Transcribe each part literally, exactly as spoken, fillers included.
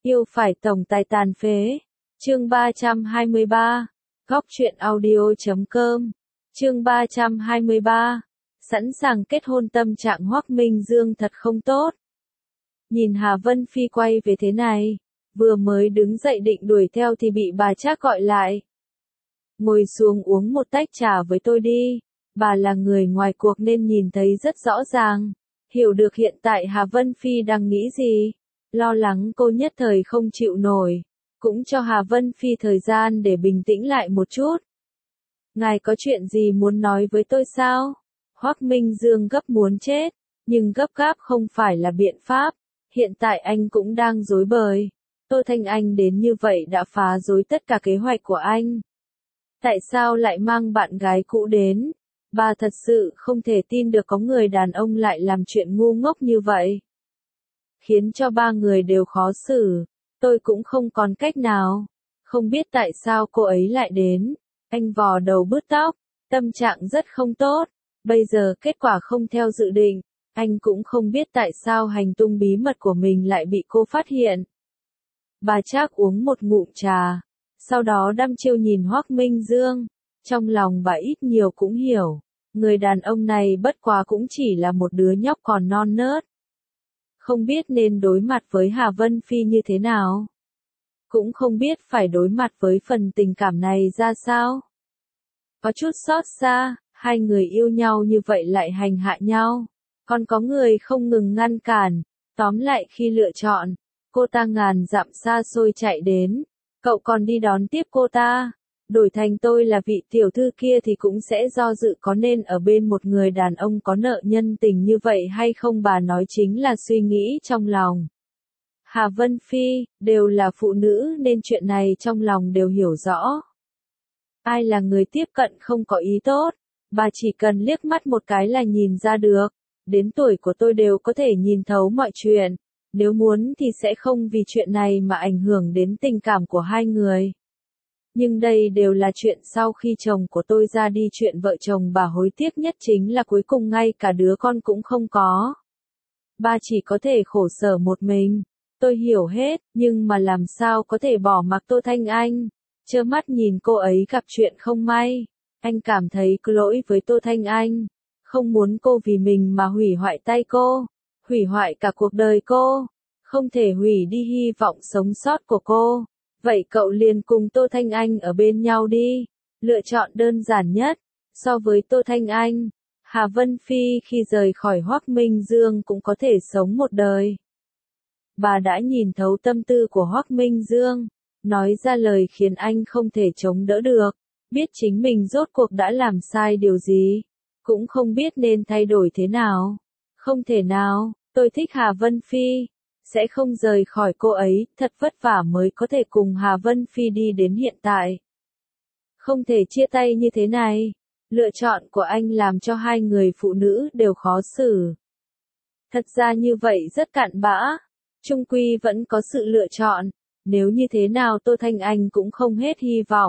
Yêu phải tổng tài tàn phế. Chương ba trăm hai mươi ba. Góc truyện audio chấm com. Chương ba trăm hai mươi ba. Sẵn sàng kết hôn tâm trạng Hoắc Minh Dương thật không tốt. Nhìn Hà Vân Phi quay về thế này, vừa mới đứng dậy định đuổi theo thì bị bà Trác gọi lại. Ngồi xuống uống một tách trà với tôi đi, bà là người ngoài cuộc nên nhìn thấy rất rõ ràng, hiểu được hiện tại Hà Vân Phi đang nghĩ gì, lo lắng cô nhất thời không chịu nổi, cũng cho Hà Vân Phi thời gian để bình tĩnh lại một chút. Ngài có chuyện gì muốn nói với tôi sao? Hoắc Minh Dương gấp muốn chết, nhưng gấp gáp không phải là biện pháp, hiện tại anh cũng đang rối bời. Tô Thanh Anh đến như vậy đã phá rối tất cả kế hoạch của anh. Tại sao lại mang bạn gái cũ đến? Bà thật sự không thể tin được có người đàn ông lại làm chuyện ngu ngốc như vậy. Khiến cho ba người đều khó xử, tôi cũng không còn cách nào. Không biết tại sao cô ấy lại đến. Anh vò đầu bứt tóc, tâm trạng rất không tốt. Bây giờ kết quả không theo dự định, anh cũng không biết tại sao hành tung bí mật của mình lại bị cô phát hiện. Bà Trác uống một ngụm trà, sau đó đăm chiêu nhìn Hoắc Minh Dương, trong lòng bà ít nhiều cũng hiểu, người đàn ông này bất quá cũng chỉ là một đứa nhóc còn non nớt. Không biết nên đối mặt với Hà Vân Phi như thế nào. Cũng không biết phải đối mặt với phần tình cảm này ra sao. Có chút xót xa, hai người yêu nhau như vậy lại hành hạ nhau. Còn có người không ngừng ngăn cản, tóm lại khi lựa chọn, cô ta ngàn dặm xa xôi chạy đến, cậu còn đi đón tiếp cô ta. Đổi thành tôi là vị tiểu thư kia thì cũng sẽ do dự có nên ở bên một người đàn ông có nợ nhân tình như vậy hay không, bà nói chính là suy nghĩ trong lòng. Hà Vân Phi, đều là phụ nữ nên chuyện này trong lòng đều hiểu rõ. Ai là người tiếp cận không có ý tốt, bà chỉ cần liếc mắt một cái là nhìn ra được. Đến tuổi của tôi đều có thể nhìn thấu mọi chuyện, nếu muốn thì sẽ không vì chuyện này mà ảnh hưởng đến tình cảm của hai người. Nhưng đây đều là chuyện sau khi chồng của tôi ra đi, chuyện vợ chồng bà hối tiếc nhất chính là cuối cùng ngay cả đứa con cũng không có. Ba chỉ có thể khổ sở một mình. Tôi hiểu hết, nhưng mà làm sao có thể bỏ mặc Tô Thanh Anh, trơ mắt nhìn cô ấy gặp chuyện không may. Anh cảm thấy có lỗi với Tô Thanh Anh, không muốn cô vì mình mà hủy hoại tay cô, hủy hoại cả cuộc đời cô, không thể hủy đi hy vọng sống sót của cô. Vậy cậu liền cùng Tô Thanh Anh ở bên nhau đi, lựa chọn đơn giản nhất. So với Tô Thanh Anh, Hà Vân Phi khi rời khỏi Hoắc Minh Dương cũng có thể sống một đời. Bà đã nhìn thấu tâm tư của Hoắc Minh Dương, nói ra lời khiến anh không thể chống đỡ được, biết chính mình rốt cuộc đã làm sai điều gì, cũng không biết nên thay đổi thế nào. Không thể nào, tôi thích Hà Vân Phi, sẽ không rời khỏi cô ấy, thật vất vả mới có thể cùng Hà Vân Phi đi đến hiện tại. Không thể chia tay như thế này, lựa chọn của anh làm cho hai người phụ nữ đều khó xử. Thật ra như vậy rất cặn bã, chung quy vẫn có sự lựa chọn, nếu như thế nào Tô Thanh Anh cũng không hết hy vọng.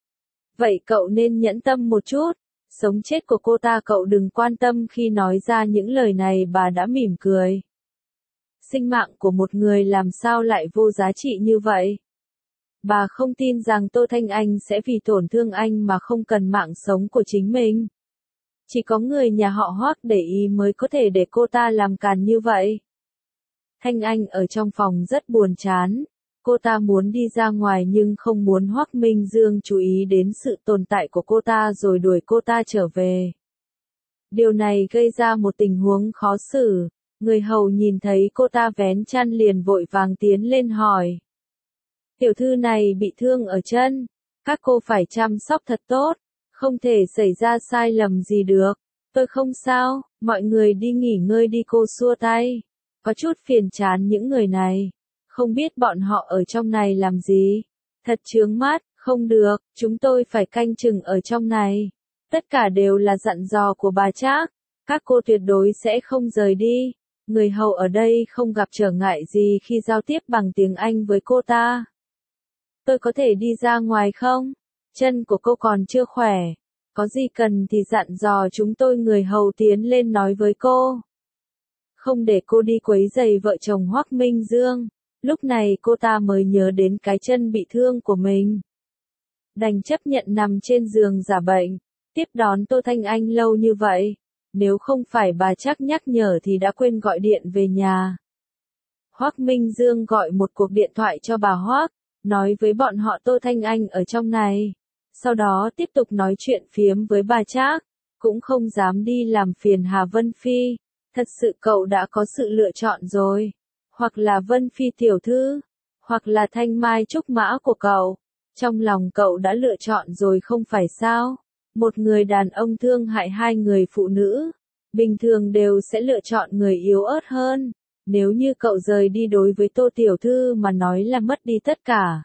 Vậy cậu nên nhẫn tâm một chút, sống chết của cô ta cậu đừng quan tâm. Khi nói ra những lời này bà đã mỉm cười. Sinh mạng của một người làm sao lại vô giá trị như vậy? Bà không tin rằng Tô Thanh Anh sẽ vì tổn thương anh mà không cần mạng sống của chính mình. Chỉ có người nhà họ Hoắc để ý mới có thể để cô ta làm càn như vậy. Thanh Anh ở trong phòng rất buồn chán. Cô ta muốn đi ra ngoài nhưng không muốn Hoắc Minh Dương chú ý đến sự tồn tại của cô ta rồi đuổi cô ta trở về. Điều này gây ra một tình huống khó xử. Người hầu nhìn thấy cô ta vén chăn liền vội vàng tiến lên hỏi. Tiểu thư này bị thương ở chân, các cô phải chăm sóc thật tốt, không thể xảy ra sai lầm gì được. Tôi không sao, mọi người đi nghỉ ngơi đi, cô xua tay. Có chút phiền chán những người này, không biết bọn họ ở trong này làm gì. Thật chướng mắt, không được, chúng tôi phải canh chừng ở trong này. Tất cả đều là dặn dò của bà Trác, các cô tuyệt đối sẽ không rời đi. Người hầu ở đây không gặp trở ngại gì khi giao tiếp bằng tiếng Anh với cô ta. Tôi có thể đi ra ngoài không? Chân của cô còn chưa khỏe. Có gì cần thì dặn dò chúng tôi. Người hầu tiến lên nói với cô. Không để cô đi quấy rầy vợ chồng Hoắc Minh Dương. Lúc này cô ta mới nhớ đến cái chân bị thương của mình. Đành chấp nhận nằm trên giường giả bệnh, tiếp đón Tô Thanh Anh lâu như vậy. Nếu không phải bà Trác nhắc nhở thì đã quên gọi điện về nhà. Hoắc Minh Dương gọi một cuộc điện thoại cho bà Hoắc, nói với bọn họ Tô Thanh Anh ở trong này. Sau đó tiếp tục nói chuyện phiếm với bà Trác, cũng không dám đi làm phiền Hà Vân Phi. Thật sự cậu đã có sự lựa chọn rồi. Hoặc là Vân Phi tiểu thư, hoặc là Thanh Mai trúc mã của cậu. Trong lòng cậu đã lựa chọn rồi không phải sao? Một người đàn ông thương hại hai người phụ nữ, bình thường đều sẽ lựa chọn người yếu ớt hơn. Nếu như cậu rời đi đối với Tô tiểu thư mà nói là mất đi tất cả.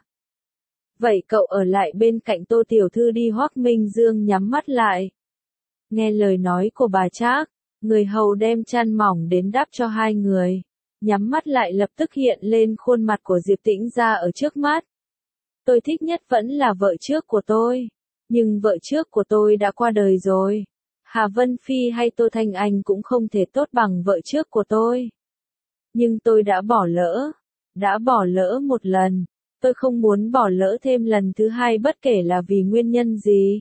Vậy cậu ở lại bên cạnh Tô tiểu thư đi. Hoắc Minh Dương nhắm mắt lại. Nghe lời nói của bà Trác, người hầu đem chăn mỏng đến đắp cho hai người. Nhắm mắt lại lập tức hiện lên khuôn mặt của Diệp Tĩnh ra ở trước mắt. Tôi thích nhất vẫn là vợ trước của tôi. Nhưng vợ trước của tôi đã qua đời rồi. Hà Vân Phi hay Tô Thanh Anh cũng không thể tốt bằng vợ trước của tôi. Nhưng tôi đã bỏ lỡ. Đã bỏ lỡ một lần. Tôi không muốn bỏ lỡ thêm lần thứ hai bất kể là vì nguyên nhân gì.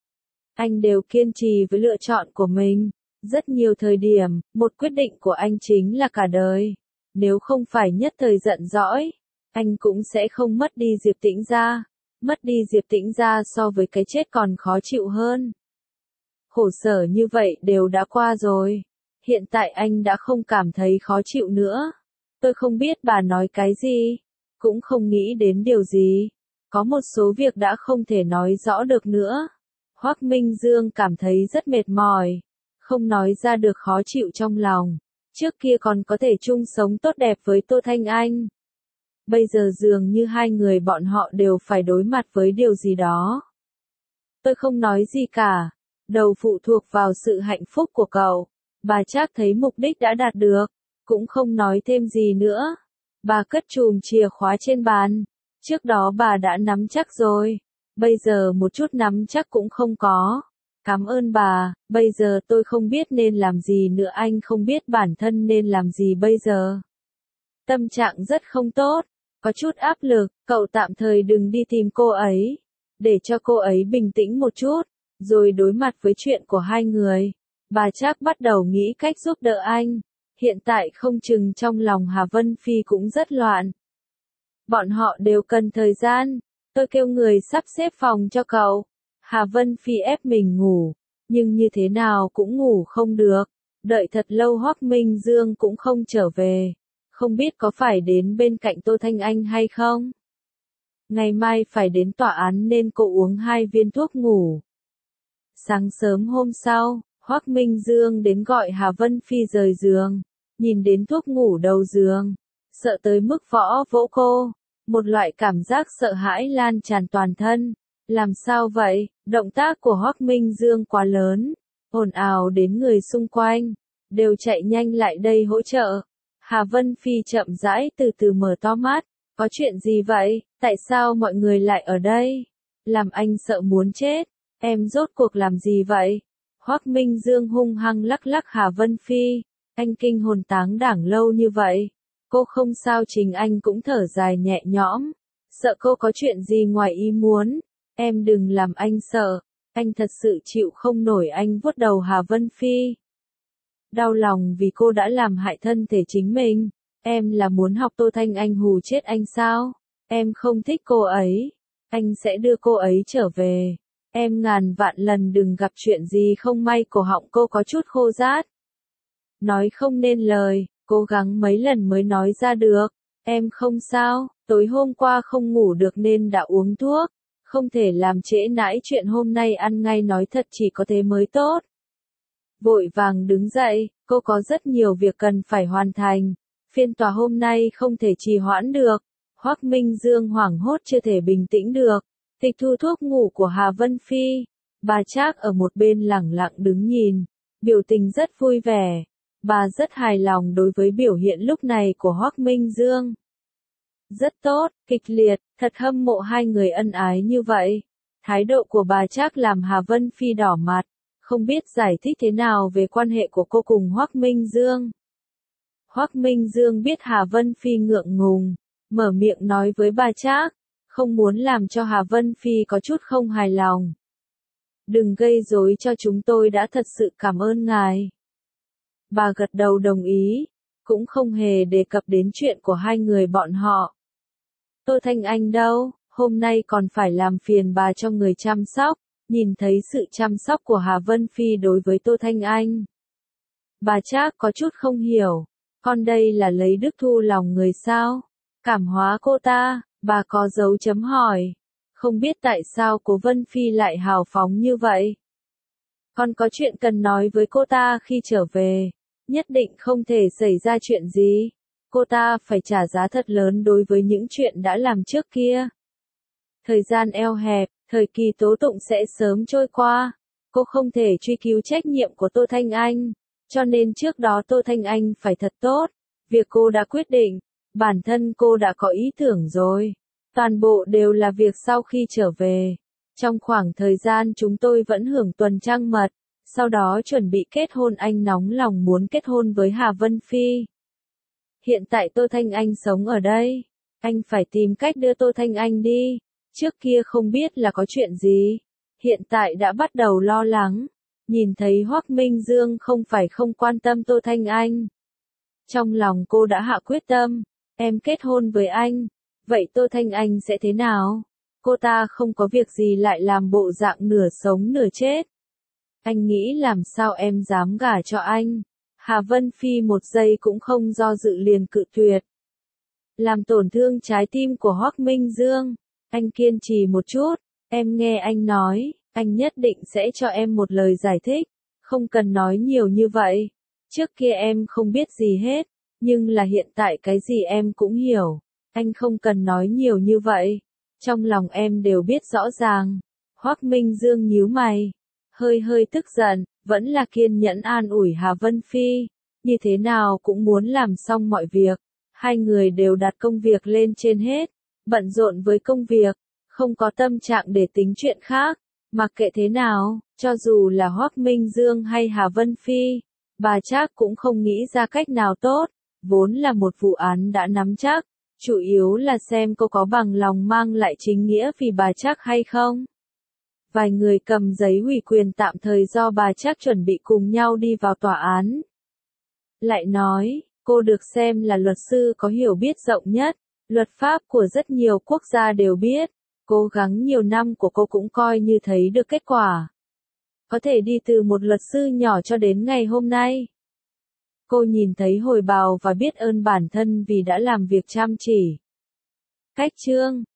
Anh đều kiên trì với lựa chọn của mình. Rất nhiều thời điểm, một quyết định của anh chính là cả đời. Nếu không phải nhất thời giận dỗi, anh cũng sẽ không mất đi Diệp Tĩnh ra. Mất đi Diệp Tĩnh ra so với cái chết còn khó chịu hơn. Khổ sở như vậy đều đã qua rồi. Hiện tại anh đã không cảm thấy khó chịu nữa. Tôi không biết bà nói cái gì, cũng không nghĩ đến điều gì. Có một số việc đã không thể nói rõ được nữa. Hoắc Minh Dương cảm thấy rất mệt mỏi, không nói ra được khó chịu trong lòng. Trước kia còn có thể chung sống tốt đẹp với Tô Thanh Anh. Bây giờ dường như hai người bọn họ đều phải đối mặt với điều gì đó. Tôi không nói gì cả. Đầu phụ thuộc vào sự hạnh phúc của cậu. Bà Trác thấy mục đích đã đạt được, cũng không nói thêm gì nữa. Bà cất chùm chìa khóa trên bàn. Trước đó bà đã nắm chắc rồi. Bây giờ một chút nắm chắc cũng không có. Cảm ơn bà, bây giờ tôi không biết nên làm gì nữa. Anh không biết bản thân nên làm gì bây giờ. Tâm trạng rất không tốt, có chút áp lực. Cậu tạm thời đừng đi tìm cô ấy, để cho cô ấy bình tĩnh một chút, rồi đối mặt với chuyện của hai người. Bà Trác bắt đầu nghĩ cách giúp đỡ anh. Hiện tại không chừng trong lòng Hà Vân Phi cũng rất loạn. Bọn họ đều cần thời gian. Tôi kêu người sắp xếp phòng cho cậu. Hà Vân Phi ép mình ngủ, nhưng như thế nào cũng ngủ không được. Đợi thật lâu Hoắc Minh Dương cũng không trở về. Không biết có phải đến bên cạnh Tô Thanh Anh hay không? Ngày mai phải đến tòa án nên cô uống hai viên thuốc ngủ. Sáng sớm hôm sau, Hoắc Minh Dương đến gọi Hà Vân Phi rời giường. Nhìn đến thuốc ngủ đầu giường, sợ tới mức võ vỗ cô. Một loại cảm giác sợ hãi lan tràn toàn thân. Làm sao vậy? Động tác của Hoắc Minh Dương quá lớn, ồn ào đến người xung quanh đều chạy nhanh lại đây hỗ trợ. Hà Vân Phi chậm rãi từ từ mở to mắt. Có chuyện gì vậy? Tại sao mọi người lại ở đây? Làm anh sợ muốn chết. Em rốt cuộc làm gì vậy? Hoắc Minh Dương hung hăng lắc lắc Hà Vân Phi. Anh kinh hồn táng đảng lâu như vậy. Cô không sao. Chính anh cũng thở dài nhẹ nhõm. Sợ cô có chuyện gì ngoài ý muốn. Em đừng làm anh sợ. Anh thật sự chịu không nổi. Anh vuốt đầu Hà Vân Phi. Đau lòng vì cô đã làm hại thân thể chính mình. Em là muốn học Tô Thanh Anh hù chết anh sao? Em không thích cô ấy. Anh sẽ đưa cô ấy trở về. Em ngàn vạn lần đừng gặp chuyện gì không may. Cổ họng cô có chút khô rát. Nói không nên lời, cố gắng mấy lần mới nói ra được. Em không sao, tối hôm qua không ngủ được nên đã uống thuốc. Không thể làm trễ nải chuyện hôm nay ăn ngay, nói thật chỉ có thế mới tốt. Vội vàng đứng dậy, cô có rất nhiều việc cần phải hoàn thành. Phiên tòa hôm nay không thể trì hoãn được. Hoắc Minh Dương hoảng hốt chưa thể bình tĩnh được. Tịch thu thuốc ngủ của Hà Vân Phi. Bà Trác ở một bên lẳng lặng đứng nhìn. Biểu tình rất vui vẻ. Bà rất hài lòng đối với biểu hiện lúc này của Hoắc Minh Dương. Rất tốt, kịch liệt, thật hâm mộ hai người ân ái như vậy. Thái độ của bà Trác làm Hà Vân Phi đỏ mặt, không biết giải thích thế nào về quan hệ của cô cùng Hoắc Minh Dương. Hoắc Minh Dương biết Hà Vân Phi ngượng ngùng, mở miệng nói với bà Trác, không muốn làm cho Hà Vân Phi có chút không hài lòng. Đừng gây rối cho chúng tôi, đã thật sự cảm ơn ngài. Bà gật đầu đồng ý, cũng không hề đề cập đến chuyện của hai người bọn họ. Tô Thanh Anh đâu, hôm nay còn phải làm phiền bà cho người chăm sóc, nhìn thấy sự chăm sóc của Hà Vân Phi đối với Tô Thanh Anh. Bà Trác có chút không hiểu, con đây là lấy đức thu lòng người sao? Cảm hóa cô ta, bà có dấu chấm hỏi. Không biết tại sao Cố Vân Phi lại hào phóng như vậy. Con có chuyện cần nói với cô ta khi trở về, nhất định không thể xảy ra chuyện gì. Cô ta phải trả giá thật lớn đối với những chuyện đã làm trước kia. Thời gian eo hẹp, thời kỳ tố tụng sẽ sớm trôi qua. Cô không thể truy cứu trách nhiệm của Tô Thanh Anh, cho nên trước đó Tô Thanh Anh phải thật tốt. Việc cô đã quyết định, bản thân cô đã có ý tưởng rồi. Toàn bộ đều là việc sau khi trở về. Trong khoảng thời gian chúng tôi vẫn hưởng tuần trăng mật, sau đó chuẩn bị kết hôn. Anh nóng lòng muốn kết hôn với Hà Vân Phi. Hiện tại Tô Thanh Anh sống ở đây, anh phải tìm cách đưa Tô Thanh Anh đi. Trước kia không biết là có chuyện gì, hiện tại đã bắt đầu lo lắng. Nhìn thấy Hoắc Minh Dương không phải không quan tâm Tô Thanh Anh. Trong lòng cô đã hạ quyết tâm, em kết hôn với anh, vậy Tô Thanh Anh sẽ thế nào? Cô ta không có việc gì lại làm bộ dạng nửa sống nửa chết. Anh nghĩ làm sao em dám gả cho anh? Hà Vân Phi một giây cũng không do dự liền cự tuyệt. Làm tổn thương trái tim của Hoắc Minh Dương, anh kiên trì một chút, em nghe anh nói, anh nhất định sẽ cho em một lời giải thích, không cần nói nhiều như vậy. Trước kia em không biết gì hết, nhưng là hiện tại cái gì em cũng hiểu, anh không cần nói nhiều như vậy. Trong lòng em đều biết rõ ràng. Hoắc Minh Dương nhíu mày, hơi hơi tức giận, vẫn là kiên nhẫn an ủi Hà Vân Phi, như thế nào cũng muốn làm xong mọi việc. Hai người đều đặt công việc lên trên hết, bận rộn với công việc, không có tâm trạng để tính chuyện khác. Mặc kệ thế nào, cho dù là Hoắc Minh Dương hay Hà Vân Phi, bà Trác cũng không nghĩ ra cách nào tốt. Vốn là một vụ án đã nắm chắc, chủ yếu là xem cô có bằng lòng mang lại chính nghĩa vì bà Trác hay không. Vài người cầm giấy ủy quyền tạm thời do bà Trác chuẩn bị cùng nhau đi vào tòa án. Lại nói, cô được xem là luật sư có hiểu biết rộng nhất, luật pháp của rất nhiều quốc gia đều biết, cố gắng nhiều năm của cô cũng coi như thấy được kết quả. Có thể đi từ một luật sư nhỏ cho đến ngày hôm nay. Cô nhìn thấy hồi bào và biết ơn bản thân vì đã làm việc chăm chỉ. Cách chương